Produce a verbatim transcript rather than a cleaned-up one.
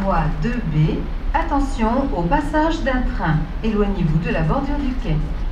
voie deux B, attention au passage d'un train. Éloignez-vous de la bordure du quai.